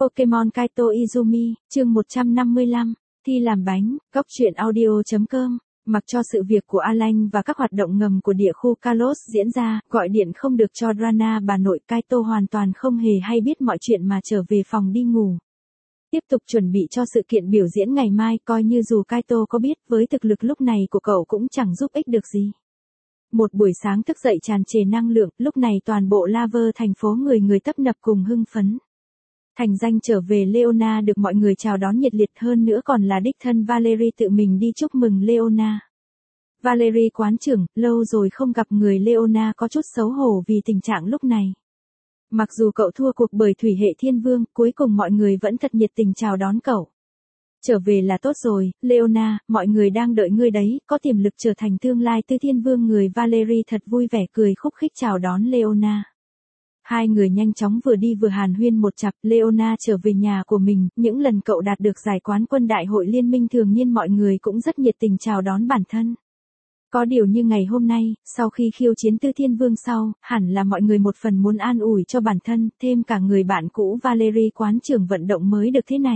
Pokemon Kaito Izumi, chương 155, thi làm bánh, góc truyện audio.com. Mặc cho sự việc của Alan và các hoạt động ngầm của địa khu Kalos diễn ra, gọi điện không được cho Rana bà nội, Kaito hoàn toàn không hề hay biết mọi chuyện mà trở về phòng đi ngủ. Tiếp tục chuẩn bị cho sự kiện biểu diễn ngày mai, coi như dù Kaito có biết với thực lực lúc này của cậu cũng chẳng giúp ích được gì. Một buổi sáng thức dậy tràn trề năng lượng, lúc này toàn bộ Laver thành phố người tấp nập cùng hưng phấn. Thành danh trở về Leona được mọi người chào đón nhiệt liệt, hơn nữa còn là đích thân Valerie tự mình đi chúc mừng Leona. Valerie quán trưởng, lâu rồi không gặp người, Leona có chút xấu hổ vì tình trạng lúc này. Mặc dù cậu thua cuộc bởi thủy hệ thiên vương, cuối cùng mọi người vẫn thật nhiệt tình chào đón cậu. Trở về là tốt rồi, Leona, mọi người đang đợi ngươi đấy, có tiềm lực trở thành tương lai tư thiên vương người. Valerie thật vui vẻ cười khúc khích chào đón Leona. Hai người nhanh chóng vừa đi vừa hàn huyên một chặp. Leona trở về nhà của mình, những lần cậu đạt được giải quán quân đại hội liên minh thường nhiên mọi người cũng rất nhiệt tình chào đón bản thân. Có điều như ngày hôm nay, sau khi khiêu chiến tư thiên vương sau, hẳn là mọi người một phần muốn an ủi cho bản thân, thêm cả người bạn cũ Valerie quán trưởng vận động mới được thế này.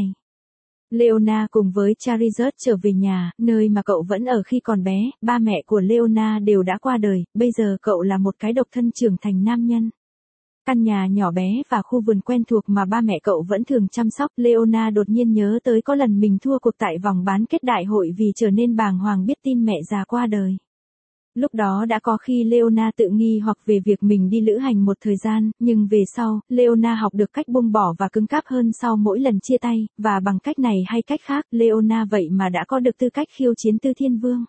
Leona cùng với Charizard trở về nhà, nơi mà cậu vẫn ở khi còn bé, ba mẹ của Leona đều đã qua đời, bây giờ cậu là một cái độc thân trưởng thành nam nhân. Căn nhà nhỏ bé và khu vườn quen thuộc mà ba mẹ cậu vẫn thường chăm sóc, Leona đột nhiên nhớ tới có lần mình thua cuộc tại vòng bán kết đại hội vì trở nên bàng hoàng biết tin mẹ già qua đời. Lúc đó đã có khi Leona tự nghi hoặc về việc mình đi lữ hành một thời gian, nhưng về sau, Leona học được cách buông bỏ và cứng cáp hơn sau mỗi lần chia tay, và bằng cách này hay cách khác, Leona vậy mà đã có được tư cách khiêu chiến tư thiên vương.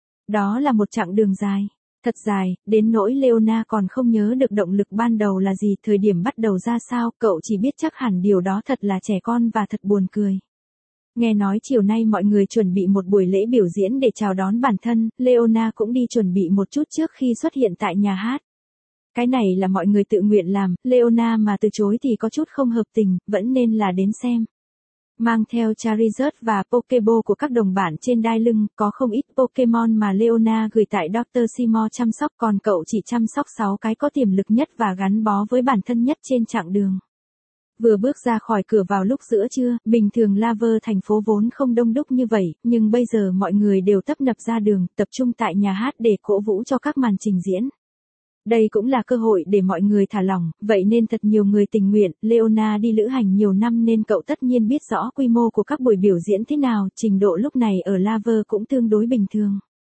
Đó là một chặng đường dài. Thật dài, đến nỗi Leona còn không nhớ được động lực ban đầu là gì, thời điểm bắt đầu ra sao, cậu chỉ biết chắc hẳn điều đó thật là trẻ con và thật buồn cười. Nghe nói chiều nay mọi người chuẩn bị một buổi lễ biểu diễn để chào đón bản thân, Leona cũng đi chuẩn bị một chút trước khi xuất hiện tại nhà hát. Cái này là mọi người tự nguyện làm, Leona mà từ chối thì có chút không hợp tình, vẫn nên là đến xem. Mang theo Charizard và Pokéball của các đồng bạn trên đai lưng, có không ít Pokemon mà Leona gửi tại Dr. Seymour chăm sóc, còn cậu chỉ chăm sóc 6 cái có tiềm lực nhất và gắn bó với bản thân nhất trên chặng đường. Vừa bước ra khỏi cửa vào lúc giữa trưa, bình thường Laver thành phố vốn không đông đúc như vậy, nhưng bây giờ mọi người đều tấp nập ra đường, tập trung tại nhà hát để cổ vũ cho các màn trình diễn. Đây cũng là cơ hội để mọi người thả lỏng, vậy nên thật nhiều người tình nguyện. Leona đi lữ hành nhiều năm nên cậu tất nhiên biết rõ quy mô của các buổi biểu diễn thế nào, trình độ lúc này ở Laver cũng tương đối bình thường.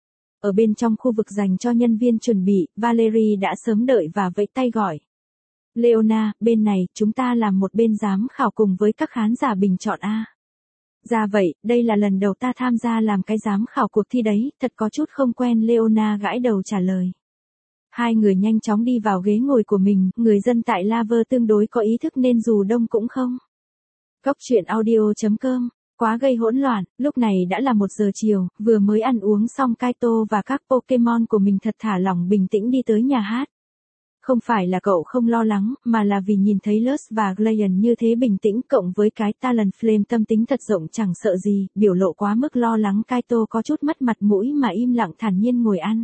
Ở bên trong khu vực dành cho nhân viên chuẩn bị, Valerie đã sớm đợi và vẫy tay gọi. Leona, bên này, chúng ta làm một bên giám khảo cùng với các khán giả bình chọn A. Ra vậy, đây là lần đầu ta tham gia làm cái giám khảo cuộc thi đấy, thật có chút không quen. Leona gãi đầu trả lời. Hai người nhanh chóng đi vào ghế ngồi của mình, người dân tại Laver tương đối có ý thức nên dù đông cũng không. Góc truyện audio.com, quá gây hỗn loạn, lúc này đã là 1 giờ chiều, vừa mới ăn uống xong Kaito và các Pokemon của mình thật thả lỏng bình tĩnh đi tới nhà hát. Không phải là cậu không lo lắng, mà là vì nhìn thấy Luz và Glayan như thế bình tĩnh cộng với cái Talonflame tâm tính thật rộng chẳng sợ gì, biểu lộ quá mức lo lắng, Kaito có chút mất mặt mũi mà im lặng thản nhiên ngồi ăn.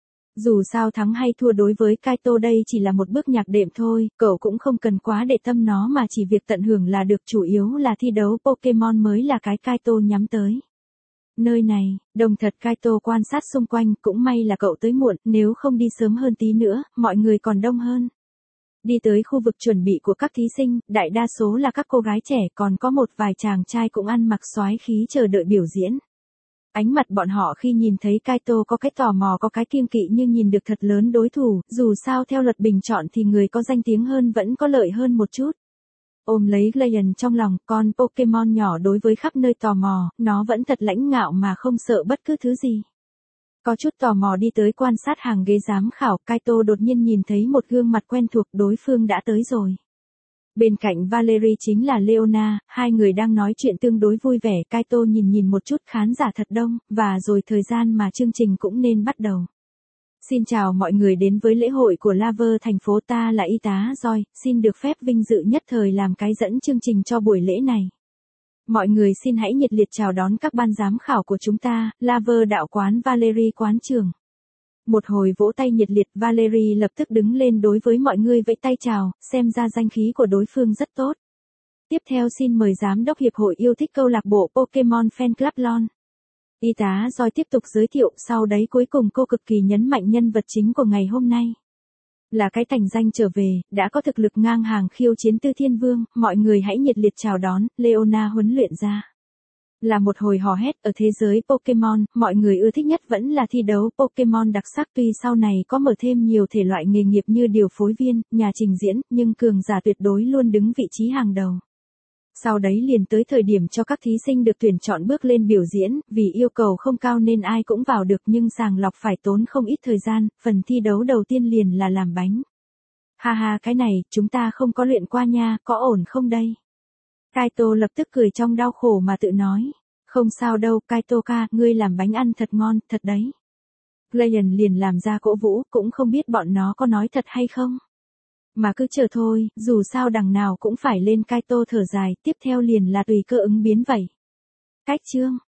Dù sao thắng hay thua đối với Kaito đây chỉ là một bước nhạc đệm thôi, cậu cũng không cần quá để tâm nó mà chỉ việc tận hưởng là được, chủ yếu là thi đấu Pokemon mới là cái Kaito nhắm tới. Nơi này, đông thật. Kaito quan sát xung quanh, cũng may là cậu tới muộn, nếu không đi sớm hơn tí nữa, mọi người còn đông hơn. Đi tới khu vực chuẩn bị của các thí sinh, đại đa số là các cô gái trẻ, còn có một vài chàng trai cũng ăn mặc soái khí chờ đợi biểu diễn. Ánh mặt bọn họ khi nhìn thấy Kaito có cái tò mò có cái kiêng kỵ như nhìn được thật lớn đối thủ, dù sao theo luật bình chọn thì người có danh tiếng hơn vẫn có lợi hơn một chút. Ôm lấy Glayan trong lòng, con Pokemon nhỏ đối với khắp nơi tò mò, nó vẫn thật lãnh ngạo mà không sợ bất cứ thứ gì. Có chút tò mò đi tới quan sát hàng ghế giám khảo, Kaito đột nhiên nhìn thấy một gương mặt quen thuộc, đối phương đã tới rồi. Bên cạnh Valerie chính là Leona, hai người đang nói chuyện tương đối vui vẻ, Kaito nhìn một chút khán giả thật đông, và rồi thời gian mà chương trình cũng nên bắt đầu. Xin chào mọi người đến với lễ hội của Laver thành phố, ta là y tá Joy, xin được phép vinh dự nhất thời làm cái dẫn chương trình cho buổi lễ này. Mọi người xin hãy nhiệt liệt chào đón các ban giám khảo của chúng ta, Laver đạo quán Valerie quán trưởng. Một hồi vỗ tay nhiệt liệt, Valerie lập tức đứng lên đối với mọi người vẫy tay chào, xem ra danh khí của đối phương rất tốt. Tiếp theo xin mời Giám đốc Hiệp hội yêu thích câu lạc bộ Pokemon Fan Club LOL. Y tá Joy tiếp tục giới thiệu, sau đấy cuối cùng cô cực kỳ nhấn mạnh nhân vật chính của ngày hôm nay. Là cái thành danh trở về, đã có thực lực ngang hàng khiêu chiến Tư Thiên Vương, mọi người hãy nhiệt liệt chào đón, Leona huấn luyện ra. Là một hồi hò hét ở thế giới Pokemon, mọi người ưa thích nhất vẫn là thi đấu Pokemon đặc sắc tuy sau này có mở thêm nhiều thể loại nghề nghiệp như điều phối viên, nhà trình diễn, nhưng cường giả tuyệt đối luôn đứng vị trí hàng đầu. Sau đấy liền tới thời điểm cho các thí sinh được tuyển chọn bước lên biểu diễn, vì yêu cầu không cao nên ai cũng vào được nhưng sàng lọc phải tốn không ít thời gian, phần thi đấu đầu tiên liền là làm bánh. Ha ha cái này, chúng ta không có luyện qua nha, có ổn không đây? Kaito lập tức cười trong đau khổ mà tự nói. Không sao đâu Kaito-ka, ngươi làm bánh ăn thật ngon, thật đấy. Glacian liền làm ra cổ vũ, cũng không biết bọn nó có nói thật hay không. Mà cứ chờ thôi, dù sao đằng nào cũng phải lên. Kaito thở dài, tiếp theo liền là tùy cơ ứng biến vậy. Cách chương